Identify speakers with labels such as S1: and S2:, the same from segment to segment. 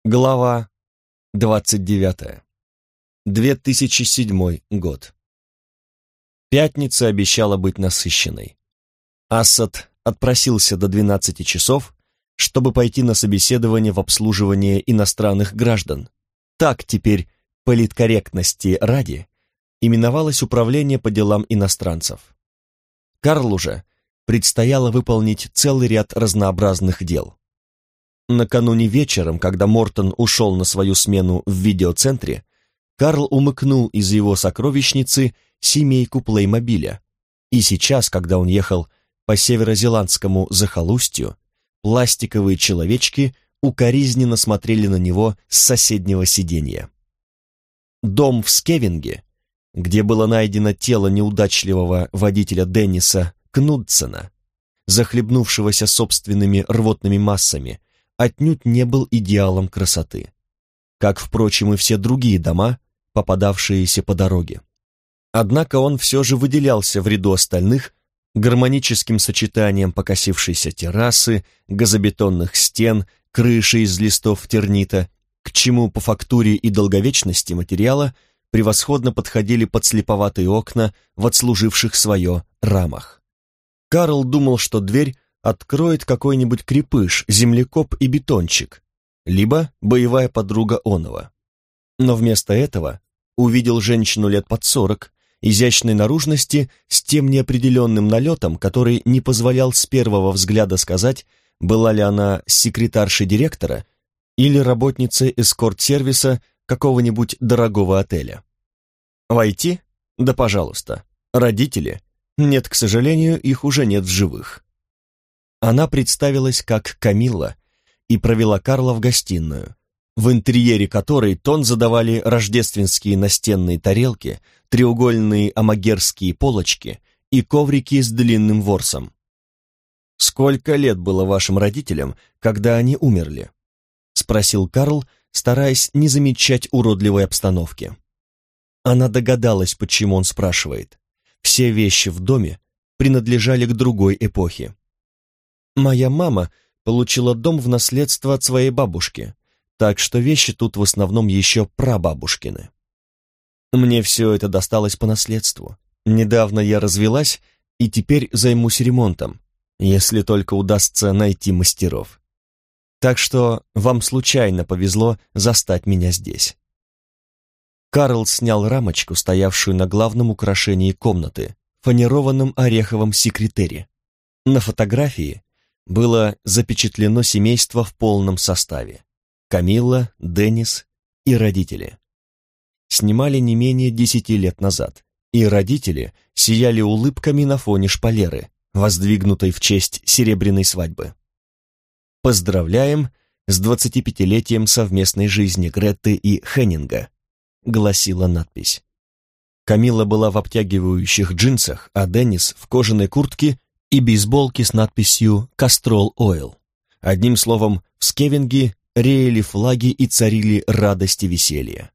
S1: Глава 29. 2007 год. Пятница обещала быть насыщенной. Асад отпросился до 12 часов, чтобы пойти на собеседование в обслуживание иностранных граждан. Так теперь, политкорректности ради, именовалось Управление по делам иностранцев. Карлу же предстояло выполнить целый ряд разнообразных дел. Накануне вечером, когда Мортон ушел на свою смену в видеоцентре, Карл умыкнул из его сокровищницы семейку Плеймобиля, и сейчас, когда он ехал по северозеландскому захолустью, пластиковые человечки укоризненно смотрели на него с соседнего сиденья. Дом в Скевинге, где было найдено тело неудачливого водителя Денниса Кнудсена, захлебнувшегося собственными рвотными массами, отнюдь не был идеалом красоты, как, впрочем, и все другие дома, попадавшиеся по дороге. Однако он все же выделялся в ряду остальных гармоническим сочетанием покосившейся террасы, газобетонных стен, крыши из листов тернита, к чему по фактуре и долговечности материала превосходно подходили подслеповатые окна в отслуживших свое рамах. Карл думал, что дверь откроет какой-нибудь крепыш, землекоп и бетончик, либо боевая подруга оного. Но вместо этого увидел женщину лет под 40, изящной наружности, с тем неопределенным налетом, который не позволял с первого взгляда сказать, была ли она секретаршей директора или работницей эскорт-сервиса какого-нибудь дорогого отеля. Войти? Да пожалуйста. Родители? Нет, к сожалению, их уже нет в живых. Она представилась как Камилла и провела Карла в гостиную, в интерьере которой тон задавали рождественские настенные тарелки, треугольные амагерские полочки и коврики с длинным ворсом. «Сколько лет было вашим родителям, когда они умерли?» — спросил Карл, стараясь не замечать уродливой обстановки. Она догадалась, почему он спрашивает. Все вещи в доме принадлежали к другой эпохе. «Моя мама получила дом в наследство от своей бабушки, так что вещи тут в основном еще прабабушкины. Мне все это досталось по наследству. Недавно я развелась и теперь займусь ремонтом, если только удастся найти мастеров. Так что вам случайно повезло застать меня здесь». Карл снял рамочку, стоявшую на главном украшении комнаты, фанерованном ореховом секретере. На фотографии было запечатлено семейство в полном составе: Камилла, Деннис и родители. Снимали не менее 10 лет назад, и родители сияли улыбками на фоне шпалеры, воздвигнутой в честь серебряной свадьбы. «Поздравляем с 25-летием совместной жизни Гретты и Хеннинга», гласила надпись. Камилла была в обтягивающих джинсах, а Деннис в кожаной куртке и бейсболке с надписью «Castrol Oil». Одним словом, в Скевинге реяли флаги и царили радость и веселье.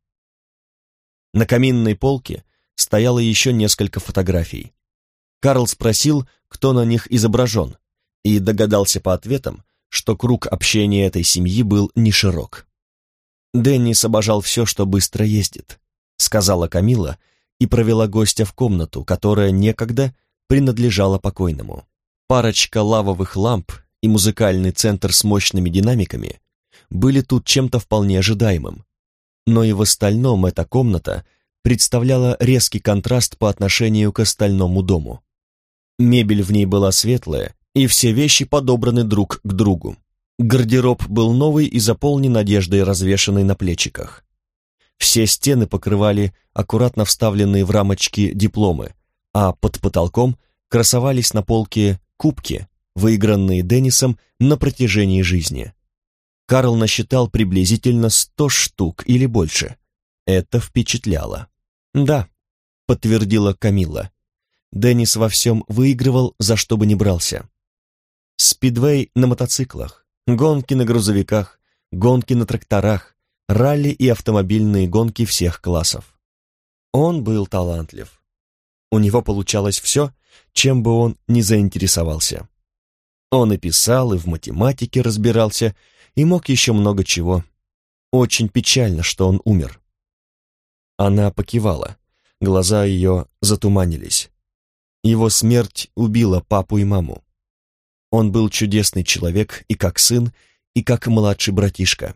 S1: На каминной полке стояло еще несколько фотографий. Карл спросил, кто на них изображен, и догадался по ответам, что круг общения этой семьи был не широк. «Деннис обожал все, что быстро ездит», — сказала Камилла и провела гостя в комнату, которая некогда принадлежала покойному. Парочка лавовых ламп и музыкальный центр с мощными динамиками были тут чем-то вполне ожидаемым, но и в остальном эта комната представляла резкий контраст по отношению к остальному дому. Мебель в ней была светлая, и все вещи подобраны друг к другу. Гардероб был новый и заполнен одеждой, развешанной на плечиках. Все стены покрывали аккуратно вставленные в рамочки дипломы, а под потолком красовались на полке кубки, выигранные Деннисом на протяжении жизни. Карл насчитал приблизительно 100 штук или больше. Это впечатляло. «Да», — подтвердила Камилла. Деннис во всем выигрывал, за что бы ни брался. Спидвей на мотоциклах, гонки на грузовиках, гонки на тракторах, ралли и автомобильные гонки всех классов. Он был талантлив. У него получалось все, чем бы он ни заинтересовался. Он и писал, и в математике разбирался, и мог еще много чего. Очень печально, что он умер». Она покивала, глаза ее затуманились. Его смерть убила папу и маму. Он был чудесный человек и как сын, и как младший братишка.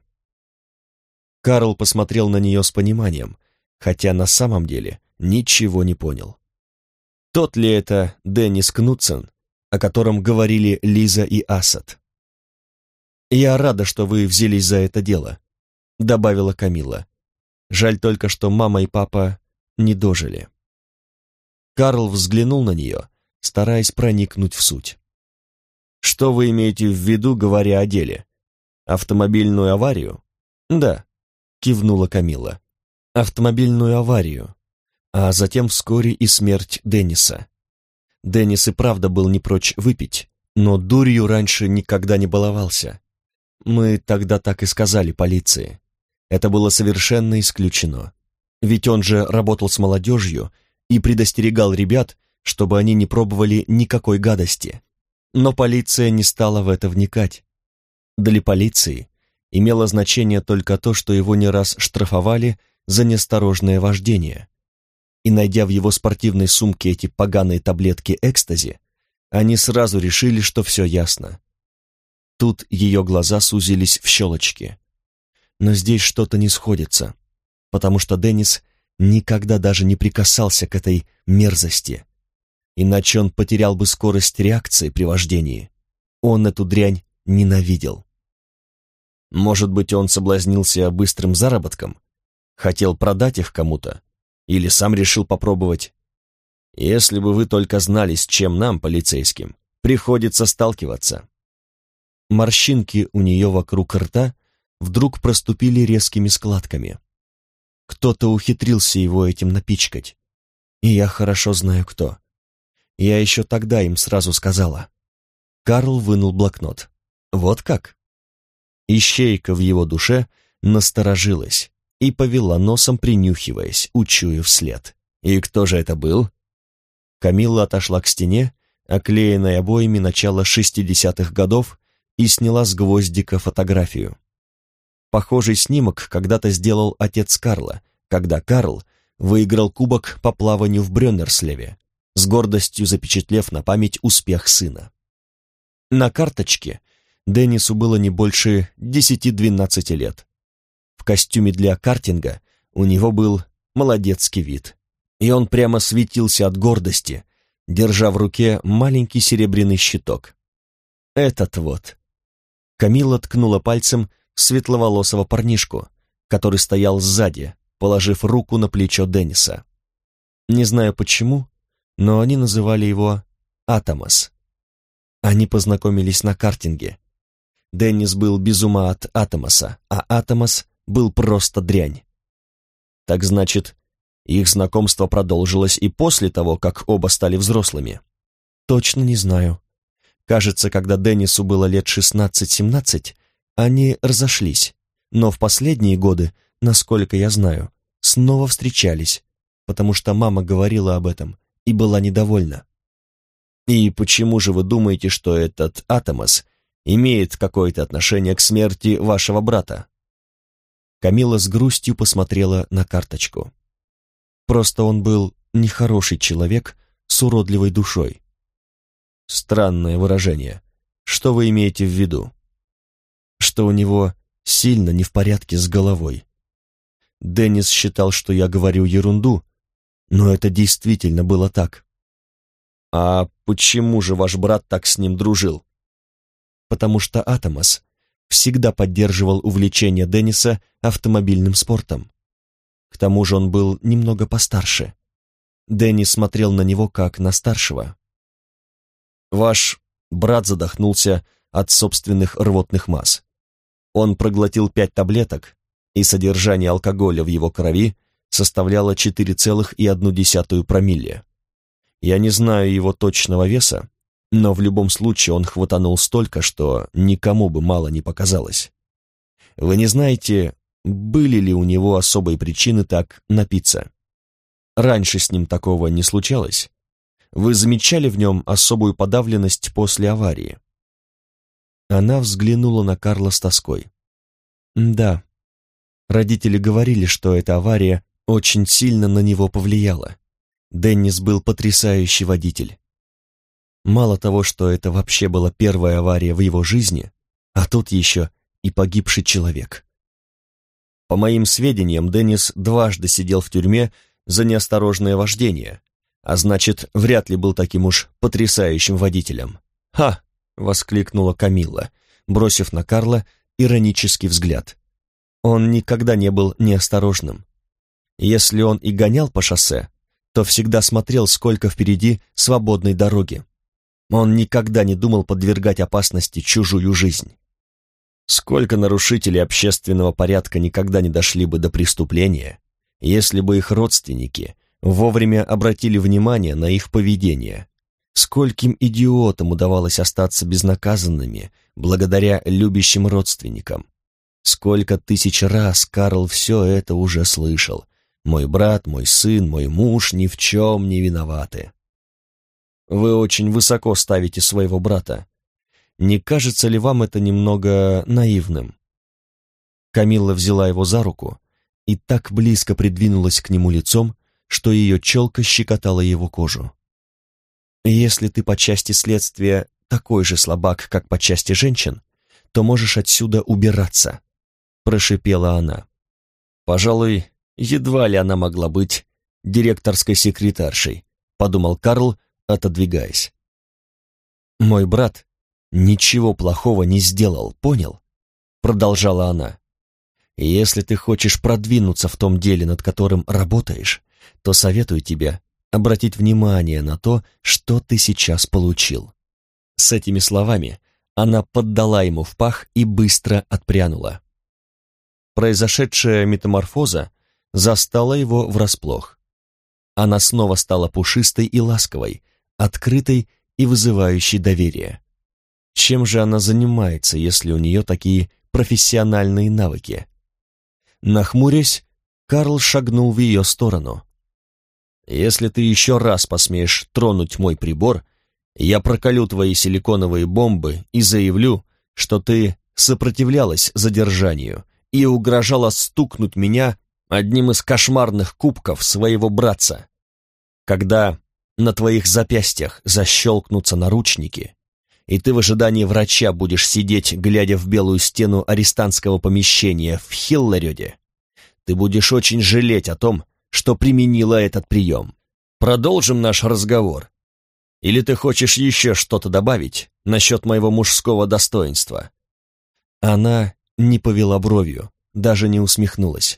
S1: Карл посмотрел на нее с пониманием, хотя на самом деле ничего не понял. Тот ли это Деннис Кнутсен, о котором говорили Лиза и Асад? «Я рада, что вы взялись за это дело», — добавила Камилла. «Жаль только, что мама и папа не дожили». Карл взглянул на нее, стараясь проникнуть в суть. «Что вы имеете в виду, говоря о деле? Автомобильную аварию?» «Да», — кивнула Камилла. «Автомобильную аварию, а затем вскоре и смерть Денниса. Деннис и правда был не прочь выпить, но дурью раньше никогда не баловался. Мы тогда так и сказали полиции. Это было совершенно исключено. Ведь он же работал с молодежью и предостерегал ребят, чтобы они не пробовали никакой гадости. Но полиция не стала в это вникать. Для полиции имело значение только то, что его не раз штрафовали за неосторожное вождение. И найдя в его спортивной сумке эти поганые таблетки экстази, они сразу решили, что все ясно. Тут ее глаза сузились в щелочки. Но здесь что-то не сходится, потому что Деннис никогда даже не прикасался к этой мерзости. Иначе он потерял бы скорость реакции при вождении. Он эту дрянь ненавидел. Может быть, он соблазнился быстрым заработком? Хотел продать их кому-то? Или сам решил попробовать? Если бы вы только знали, с чем нам, полицейским, приходится сталкиваться. Морщинки у нее вокруг рта вдруг проступили резкими складками. Кто-то ухитрился его этим напичкать. И я хорошо знаю, кто. Я еще тогда им сразу сказала. Карл вынул блокнот. Вот как? Ищейка в его душе насторожилась и повела носом, принюхиваясь, учуяв след. И кто же это был? Камилла отошла к стене, оклеенной обоями начала 60-х годов, и сняла с гвоздика фотографию. Похожий снимок когда-то сделал отец Карла, когда Карл выиграл кубок по плаванию в Брённерслеве, с гордостью запечатлев на память успех сына. На карточке Деннису было не больше 10-12 лет. В костюме для картинга у него был молодецкий вид, и он прямо светился от гордости, держа в руке маленький серебряный щиток. Этот вот. Камилла ткнула пальцем в светловолосого парнишку, который стоял сзади, положив руку на плечо Денниса. Не знаю почему, но они называли его Атомас. Они познакомились на картинге. Деннис был без ума от Атомаса, а Атомас был просто дрянь. Так значит, их знакомство продолжилось и после того, как оба стали взрослыми? Точно не знаю. Кажется, когда Деннису было лет 16-17, они разошлись, но в последние годы, насколько я знаю, снова встречались, потому что мама говорила об этом и была недовольна. И почему же вы думаете, что этот Атомас имеет какое-то отношение к смерти вашего брата? Камилла с грустью посмотрела на карточку. Просто он был нехороший человек с уродливой душой. Странное выражение. Что вы имеете в виду? Что у него сильно не в порядке с головой. Деннис считал, что я говорю ерунду, но это действительно было так. А почему же ваш брат так с ним дружил? Потому что Атомас всегда поддерживал увлечение Денниса автомобильным спортом. К тому же он был немного постарше. Деннис смотрел на него как на старшего. Ваш брат задохнулся от собственных рвотных масс. Он проглотил 5 таблеток, и содержание алкоголя в его крови составляло 4,1 промилле. Я не знаю его точного веса, но в любом случае он хватанул столько, что никому бы мало не показалось. Вы не знаете, были ли у него особые причины так напиться? Раньше с ним такого не случалось? Вы замечали в нем особую подавленность после аварии? Она взглянула на Карла с тоской. Да, Родители говорили, что эта авария очень сильно на него повлияла. Деннис был потрясающий водитель. Мало того, что это вообще была первая авария в его жизни, а тут еще и погибший человек. По моим сведениям, Деннис дважды сидел в тюрьме за неосторожное вождение, а значит, вряд ли был таким уж потрясающим водителем. «Ха!» — воскликнула Камилла, бросив на Карла иронический взгляд. Он никогда не был неосторожным. Если он и гонял по шоссе, то всегда смотрел, сколько впереди свободной дороги. Он никогда не думал подвергать опасности чужую жизнь. Сколько нарушителей общественного порядка никогда не дошли бы до преступления, если бы их родственники вовремя обратили внимание на их поведение. Скольким идиотам удавалось остаться безнаказанными благодаря любящим родственникам. Сколько тысяч раз Карл все это уже слышал. Мой брат, мой сын, мой муж ни в чем не виноваты. Вы очень высоко ставите своего брата. Не кажется ли вам это немного наивным? Камилла взяла его за руку и так близко придвинулась к нему лицом, что ее челка щекотала его кожу. Если ты по части следствия такой же слабак, как по части женщин, то можешь отсюда убираться, прошипела она. Пожалуй, едва ли она могла быть директорской секретаршей, подумал Карл, отодвигаясь. Мой брат ничего плохого не сделал, понял? Продолжала она. Если ты хочешь продвинуться в том деле, над которым работаешь, то советую тебе обратить внимание на то, что ты сейчас получил. С этими словами она поддала ему в пах и быстро отпрянула. Произошедшая метаморфоза застала его врасплох. Она снова стала пушистой и ласковой, открытой и вызывающей доверие. Чем же она занимается, если у нее такие профессиональные навыки? Нахмурясь, Карл шагнул в ее сторону. «Если ты еще раз посмеешь тронуть мой прибор, я проколю твои силиконовые бомбы и заявлю, что ты сопротивлялась задержанию и угрожала стукнуть меня одним из кошмарных кубков своего братца. Когда на твоих запястьях защелкнутся наручники, и ты в ожидании врача будешь сидеть, глядя в белую стену арестантского помещения в Хиллареде, ты будешь очень жалеть о том, что применила этот прием. Продолжим наш разговор. Или ты хочешь еще что-то добавить насчет моего мужского достоинства?» Она не повела бровью, даже не усмехнулась.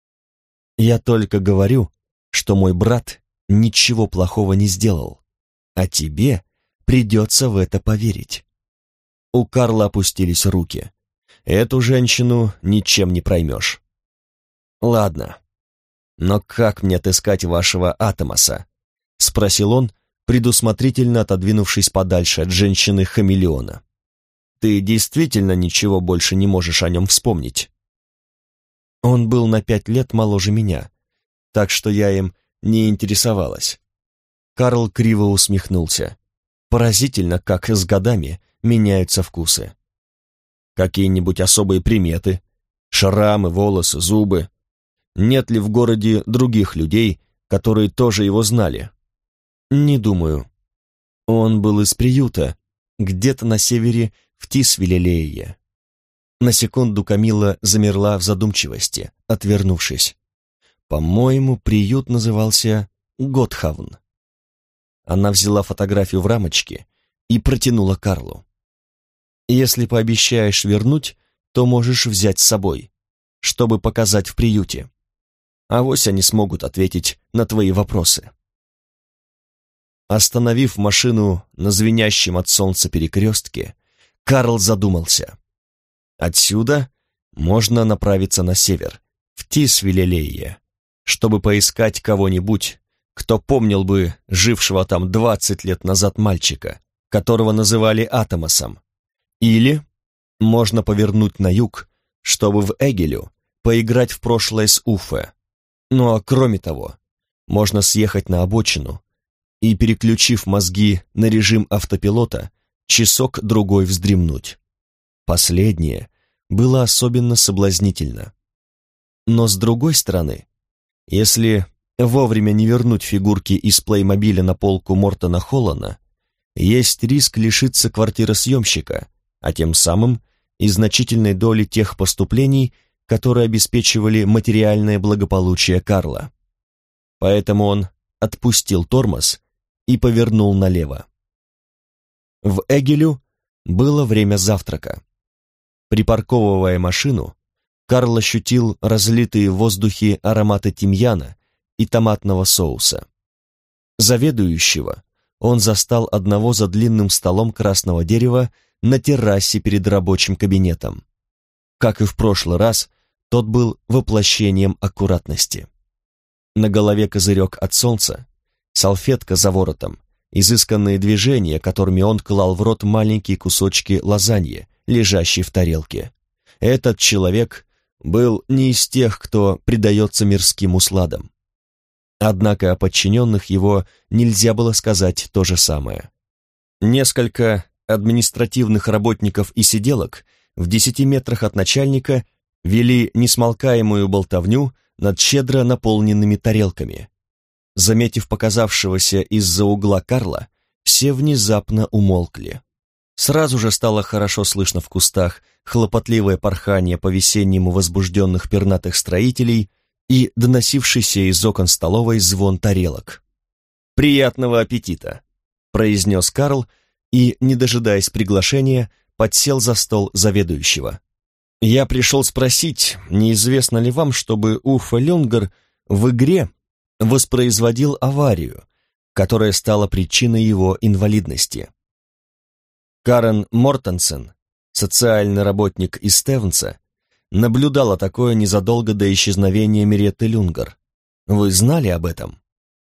S1: «Я только говорю, что мой брат ничего плохого не сделал, а тебе придется в это поверить». У Карла опустились руки. Эту женщину ничем не проймешь. «Ладно, но как мне отыскать вашего Атомаса?» — спросил он, предусмотрительно отодвинувшись подальше от женщины-хамелеона. «Ты действительно ничего больше не можешь о нем вспомнить?» Он был на 5 лет моложе меня, так что я им не интересовалась. Карл криво усмехнулся. Поразительно, как с годами меняются вкусы. Какие-нибудь особые приметы? Шрамы, волосы, зубы? Нет ли в городе других людей, которые тоже его знали? Не думаю. Он был из приюта, где-то на севере в Тисвилелее. На секунду Камилла замерла в задумчивости, отвернувшись. По-моему, приют назывался Готхавн. Она взяла фотографию в рамочке и протянула Карлу. «Если пообещаешь вернуть, то можешь взять с собой, чтобы показать в приюте. Авось они смогут ответить на твои вопросы». Остановив машину на звенящем от солнца перекрестке, Карл задумался. Отсюда можно направиться на север, в Тисвилелее, чтобы поискать кого-нибудь, кто помнил бы жившего там 20 лет назад мальчика, которого называли Атомасом. Или можно повернуть на юг, чтобы в Эгелю поиграть в прошлое с Уфе. Ну а кроме того, можно съехать на обочину и, переключив мозги на режим автопилота, часок-другой вздремнуть. Последнее было особенно соблазнительно. Но с другой стороны, если вовремя не вернуть фигурки из плеймобиля на полку Мортона Холлана, есть риск лишиться квартиры съемщика, а тем самым и значительной доли тех поступлений, которые обеспечивали материальное благополучие Карла. Поэтому он отпустил тормоз и повернул налево. В Эгелю было время завтрака. Припарковывая машину, Карл ощутил разлитые в воздухе ароматы тимьяна и томатного соуса. Заведующего он застал одного за длинным столом красного дерева на террасе перед рабочим кабинетом. Как и в прошлый раз, тот был воплощением аккуратности. На голове козырек от солнца, салфетка за воротом, изысканные движения, которыми он клал в рот маленькие кусочки лазаньи, лежащей в тарелке. Этот человек был не из тех, кто предается мирским усладам. Однако о подчиненных его нельзя было сказать то же самое. Несколько административных работников и сиделок в 10 метрах от начальника вели несмолкаемую болтовню над щедро наполненными тарелками. Заметив показавшегося из-за угла Карла, все внезапно умолкли. Сразу же стало хорошо слышно в кустах хлопотливое порхание по-весеннему возбужденных пернатых строителей и доносившийся из окон столовой звон тарелок. «Приятного аппетита!» — произнес Карл и, не дожидаясь приглашения, подсел за стол заведующего. «Я пришел спросить, неизвестно ли вам, чтобы Уффе Люнгер в игре воспроизводил аварию, которая стала причиной его инвалидности?» Карен Мортенсен, социальный работник из Стевенса, наблюдала такое незадолго до исчезновения Меретты Люнгер. Вы знали об этом?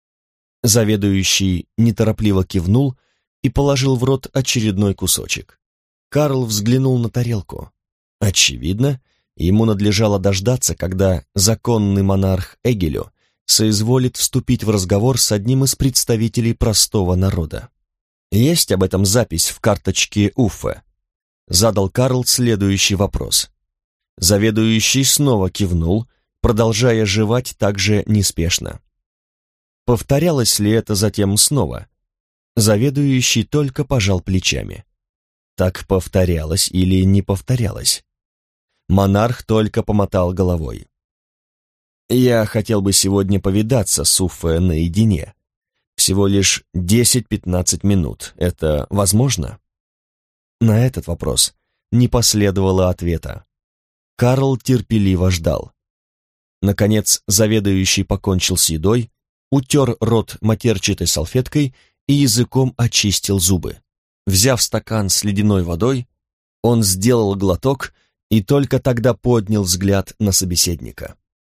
S1: Заведующий неторопливо кивнул и положил в рот очередной кусочек. Карл взглянул на тарелку. Очевидно, ему надлежало дождаться, когда законный монарх Эгелю соизволит вступить в разговор с одним из представителей простого народа. «Есть об этом запись в карточке Уффе?» Задал Карл следующий вопрос. Заведующий снова кивнул, продолжая жевать также неспешно. Повторялось ли это затем снова? Заведующий только пожал плечами. Так повторялось или не повторялось? Монарх только помотал головой. «Я хотел бы сегодня повидаться с Уффе наедине. Всего лишь 10-15 минут. Это возможно?» На этот вопрос не последовало ответа. Карл терпеливо ждал. Наконец, заведующий покончил с едой, утер рот матерчатой салфеткой и языком очистил зубы. Взяв стакан с ледяной водой, он сделал глоток и только тогда поднял взгляд на собеседника.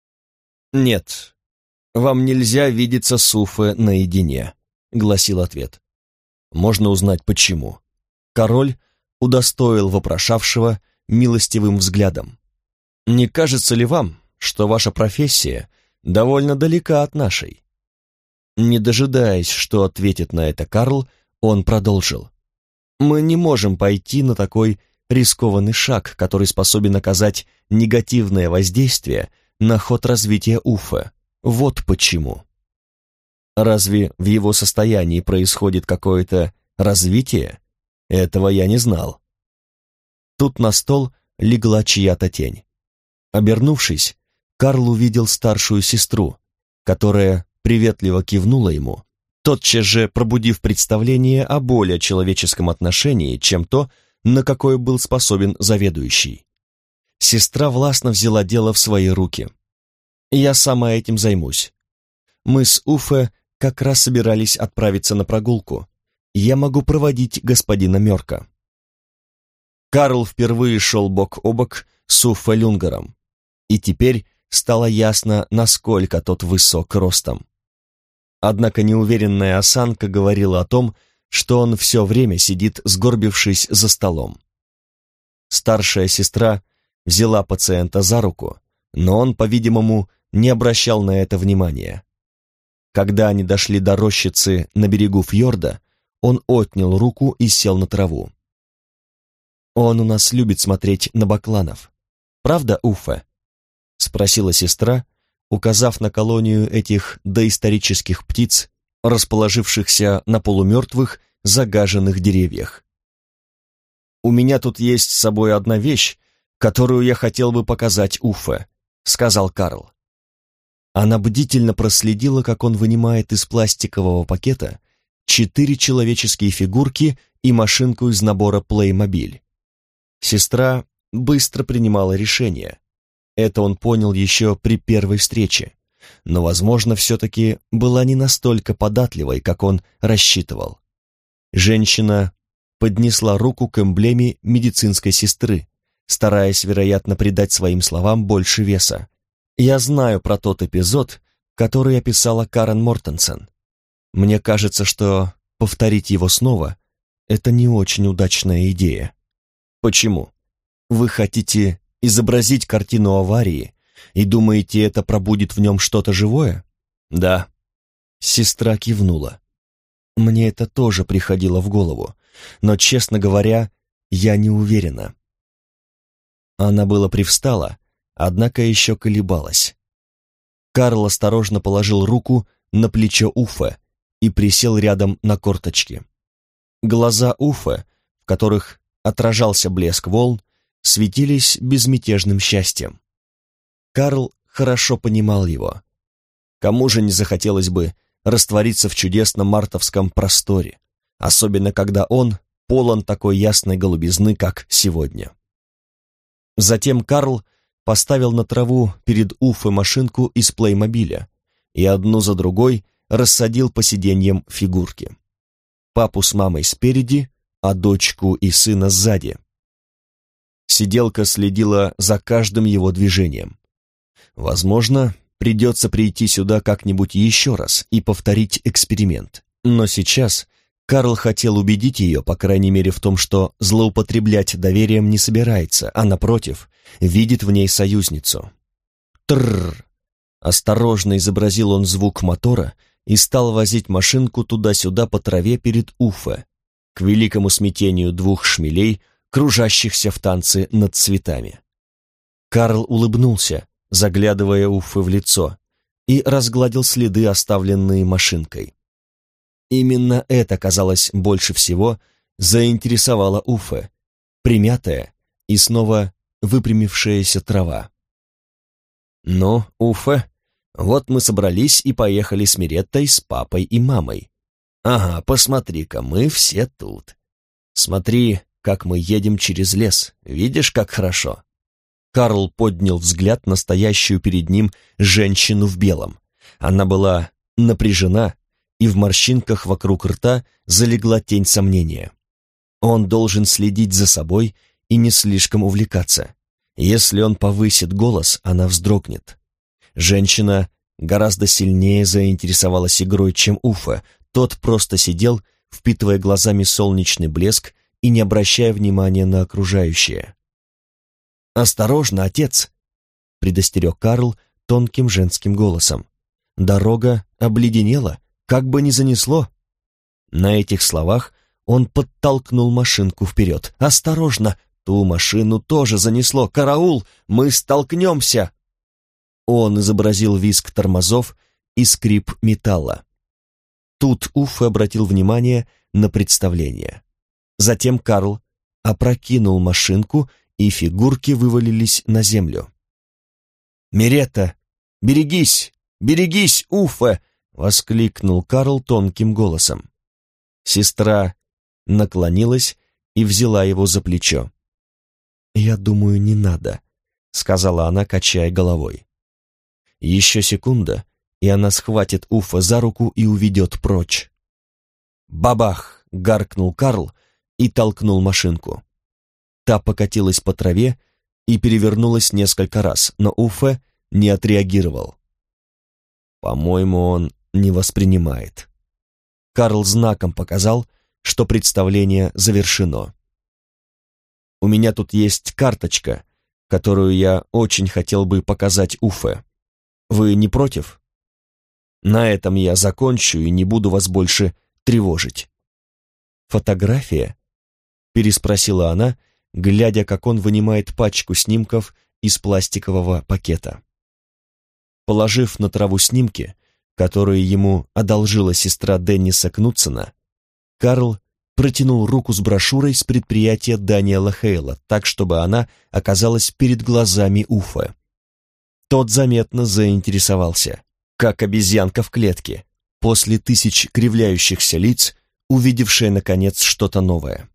S1: «Нет, вам нельзя видеться с Уффе наедине», — гласил ответ. «Можно узнать, почему». Король удостоил вопрошавшего милостивым взглядом. «Не кажется ли вам, что ваша профессия довольно далека от нашей?» Не дожидаясь, что ответит на это Карл, он продолжил. «Мы не можем пойти на такой рискованный шаг, который способен оказать негативное воздействие на ход развития Уффе. Вот почему». «Разве в его состоянии происходит какое-то развитие? Этого я не знал». Тут на стол легла чья-то тень. Обернувшись, Карл увидел старшую сестру, которая приветливо кивнула ему, тотчас же пробудив представление о более человеческом отношении, чем то, на какое был способен заведующий. Сестра властно взяла дело в свои руки. «Я сама этим займусь. Мы с Уффе как раз собирались отправиться на прогулку. Я могу проводить господина Мёрка». Карл впервые шел бок о бок с Уффе Люнгером, и теперь стало ясно, насколько тот высок ростом. Однако неуверенная осанка говорила о том, что он все время сидит, сгорбившись за столом. Старшая сестра взяла пациента за руку, но он, по-видимому, не обращал на это внимания. Когда они дошли до рощицы на берегу фьорда, он отнял руку и сел на траву. «Он у нас любит смотреть на бакланов. Правда, Уффе?» — спросила сестра, указав на колонию этих доисторических птиц, расположившихся на полумертвых, загаженных деревьях. «У меня тут есть с собой одна вещь, которую я хотел бы показать Уффе», — сказал Карл. Она бдительно проследила, как он вынимает из пластикового пакета 4 человеческие фигурки и машинку из набора Playmobil. Сестра быстро принимала решение. Это он понял еще при первой встрече, но, возможно, все-таки была не настолько податливой, как он рассчитывал. Женщина поднесла руку к эмблеме медицинской сестры, стараясь, вероятно, придать своим словам больше веса. «Я знаю про тот эпизод, который описала Карен Мортенсен. Мне кажется, что повторить его снова — это не очень удачная идея». «Почему? Вы хотите изобразить картину аварии и думаете, это пробудит в нем что-то живое?» «Да». Сестра кивнула. «Мне это тоже приходило в голову, но, честно говоря, я не уверена». Она было привстала, однако еще колебалась. Карл осторожно положил руку на плечо Уффе и присел рядом на корточки. Глаза Уффе, в которых отражался блеск волн, светились безмятежным счастьем. Карл хорошо понимал его. Кому же не захотелось бы раствориться в чудесном мартовском просторе, особенно когда он полон такой ясной голубизны, как сегодня. Затем Карл поставил на траву перед Уффе машинку из плеймобиля и одну за другой рассадил по сиденьям фигурки. Папу с мамой спереди, а дочку и сына сзади. Сиделка следила за каждым его движением. Возможно, придется прийти сюда как-нибудь еще раз и повторить эксперимент. Но сейчас Карл хотел убедить ее, по крайней мере, в том, что злоупотреблять доверием не собирается, а, напротив, видит в ней союзницу. «Трррр!» Осторожно изобразил он звук мотора и стал возить машинку туда-сюда по траве перед Уффе, к великому смятению 2 шмелей, кружащихся в танце над цветами. Карл улыбнулся, заглядывая Уффе в лицо, и разгладил следы, оставленные машинкой. Именно это, казалось, больше всего заинтересовало Уффе: примятая и снова выпрямившаяся трава. «Ну, Уффе, вот мы собрались и поехали с Миреттой, с папой и мамой. Ага, посмотри-ка, мы все тут. Смотри, как мы едем через лес, видишь, как хорошо?» Карл поднял взгляд на стоящую перед ним женщину в белом. Она была напряжена, и в морщинках вокруг рта залегла тень сомнения. Он должен следить за собой и не слишком увлекаться. Если он повысит голос, она вздрогнет. Женщина гораздо сильнее заинтересовалась игрой, чем Уффе. Тот просто сидел, впитывая глазами солнечный блеск и не обращая внимания на окружающее. «Осторожно, отец!» — предостерег Карл тонким женским голосом. «Дорога обледенела, как бы ни занесло». На этих словах он подтолкнул машинку вперед. «Осторожно! Ту машину тоже занесло! Караул! Мы столкнемся!» Он изобразил визг тормозов и скрип металла. Тут Уффе обратил внимание на представление. Затем Карл опрокинул машинку, и фигурки вывалились на землю. «Миретта, берегись! Берегись, Уффе!» — воскликнул Карл тонким голосом. Сестра наклонилась и взяла его за плечо. «Я думаю, не надо», — сказала она, качая головой. Еще секунда, и она схватит Уффе за руку и уведет прочь. «Бабах!» — гаркнул Карл и толкнул машинку. Та покатилась по траве и перевернулась несколько раз, но Уффе не отреагировал. «По-моему, он не воспринимает». Карл знаком показал, что представление завершено. «У меня тут есть карточка, которую я очень хотел бы показать Уффе. Вы не против? На этом я закончу и не буду вас больше тревожить». «Фотография?» — переспросила она, глядя, как он вынимает пачку снимков из пластикового пакета. Положив на траву снимки, которые ему одолжила сестра Денниса Кнутсена, Карл протянул руку с брошюрой с предприятия Даниэла Хейла, так, чтобы она оказалась перед глазами Уффе. Тот заметно заинтересовался, как обезьянка в клетке, после тысяч кривляющихся лиц, увидевшая, наконец, что-то новое.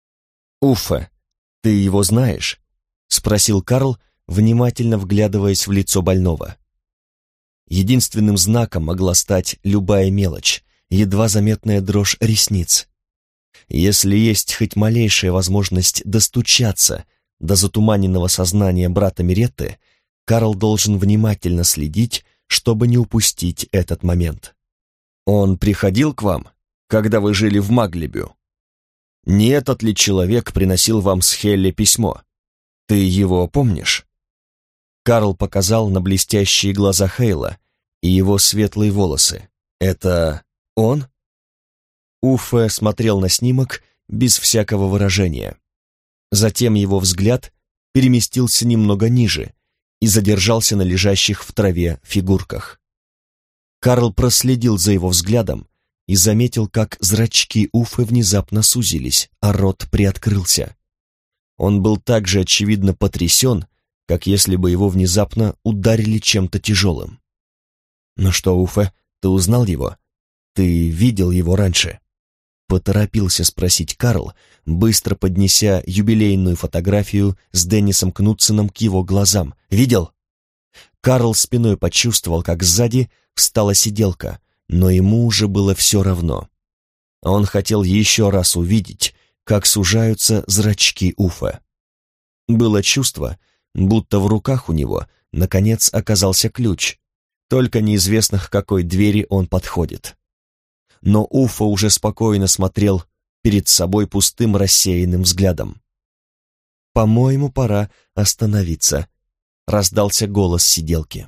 S1: «Уффе, ты его знаешь?» — спросил Карл, внимательно вглядываясь в лицо больного. Единственным знаком могла стать любая мелочь, едва заметная дрожь ресниц. Если есть хоть малейшая возможность достучаться до затуманенного сознания брата Миретты, Карл должен внимательно следить, чтобы не упустить этот момент. «Он приходил к вам, когда вы жили в Маглибю? Не этот ли человек приносил вам с Хелли письмо? Ты его помнишь?» Карл показал на блестящие глаза Хейла и его светлые волосы. «Это он?» Уффе смотрел на снимок без всякого выражения. Затем его взгляд переместился немного ниже и задержался на лежащих в траве фигурках. Карл проследил за его взглядом и заметил, как зрачки Уффе внезапно сузились, а рот приоткрылся. Он был так же очевидно потрясен, как если бы его внезапно ударили чем-то тяжелым. «Ну что, Уффе, ты узнал его? Ты видел его раньше?» Поторопился спросить Карл, быстро поднеся юбилейную фотографию с Деннисом Кнутсеном к его глазам. «Видел?» Карл спиной почувствовал, как сзади встала сиделка, но ему уже было все равно. Он хотел еще раз увидеть, как сужаются зрачки Уффе. Было чувство, будто в руках у него, наконец, оказался ключ, только неизвестно, к какой двери он подходит. Но Уффе уже спокойно смотрел перед собой пустым рассеянным взглядом. «По-моему, пора остановиться», — раздался голос сиделки.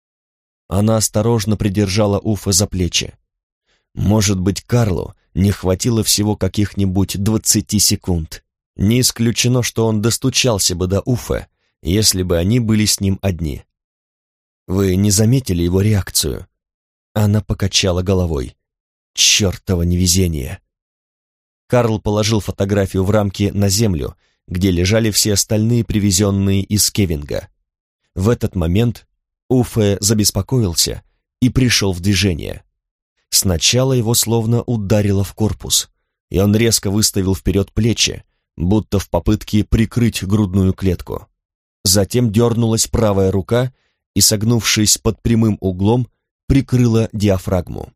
S1: Она осторожно придержала Уффе за плечи. Может быть, Карлу не хватило всего каких-нибудь 20 секунд. Не исключено, что он достучался бы до Уффе, если бы они были с ним одни. «Вы не заметили его реакцию?» Она покачала головой. «Чертово невезение!» Карл положил фотографию в рамки на землю, где лежали все остальные, привезенные из Кевинга. В этот момент Уффе забеспокоился и пришел в движение. Сначала его словно ударило в корпус, и он резко выставил вперед плечи, будто в попытке прикрыть грудную клетку. Затем дернулась правая рука и, согнувшись под прямым углом, прикрыла диафрагму.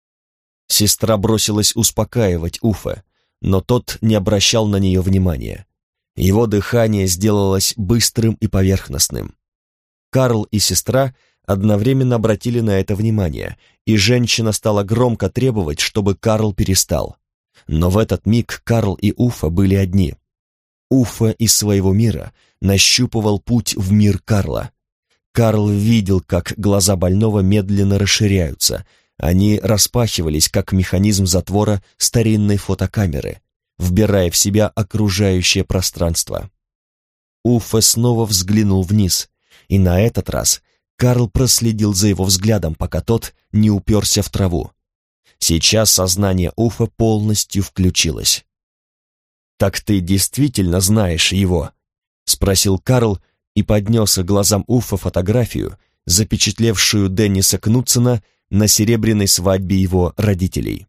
S1: Сестра бросилась успокаивать Уффе, но тот не обращал на нее внимания. Его дыхание сделалось быстрым и поверхностным. Карл и сестра одновременно обратили на это внимание, и женщина стала громко требовать, чтобы Карл перестал. Но в этот миг Карл и Уффе были одни. Уффе из своего мира нащупывал путь в мир Карла. Карл видел, как глаза больного медленно расширяются. Они распахивались, как механизм затвора старинной фотокамеры, вбирая в себя окружающее пространство. Уффе снова взглянул вниз, и на этот раз Карл проследил за его взглядом, пока тот не уперся в траву. Сейчас сознание Уффе полностью включилось. «Так ты действительно знаешь его?» — спросил Карл и поднес к глазам Уффе фотографию, запечатлевшую Денниса Кнутсена на серебряной свадьбе его родителей.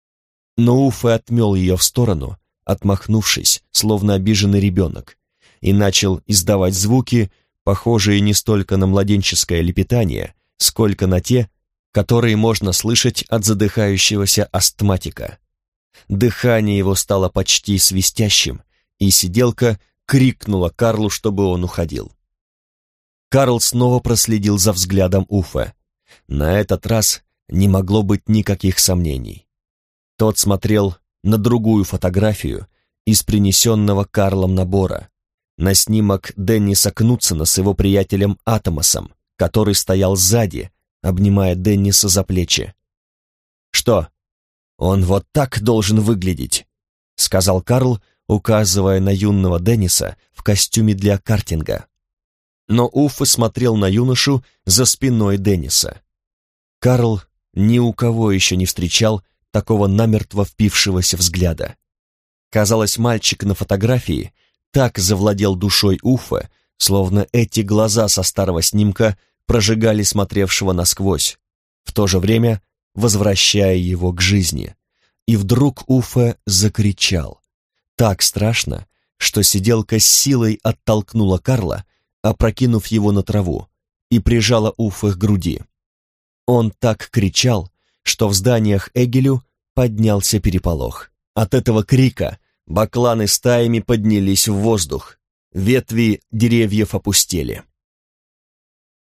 S1: Но Уффе отмел ее в сторону, отмахнувшись, словно обиженный ребенок, и начал издавать звуки, похожие не столько на младенческое лепетание, сколько на те, которые можно слышать от задыхающегося астматика. Дыхание его стало почти свистящим, и сиделка крикнула Карлу, чтобы он уходил. Карл снова проследил за взглядом Уффе. На этот раз не могло быть никаких сомнений. Тот смотрел на другую фотографию из принесенного Карлом набора, на снимок Денниса Кнутсена с его приятелем Атомасом, который стоял сзади, обнимая Денниса за плечи. «Что, он вот так должен выглядеть?» — сказал Карл, указывая на юного Денниса в костюме для картинга. но Уффе смотрел на юношу за спиной Денниса. Карл ни у кого еще не встречал такого намертво впившегося взгляда. Казалось, мальчик на фотографии так завладел душой Уффе, словно эти глаза со старого снимка прожигали смотревшего насквозь, в то же время возвращая его к жизни. И вдруг Уффе закричал. Так страшно, что сиделка с силой оттолкнула Карла, опрокинув его на траву, и прижала Уффе к груди. Он так кричал, что в зданиях Эгелю поднялся переполох. От этого крика бакланы стаями поднялись в воздух, ветви деревьев опустели.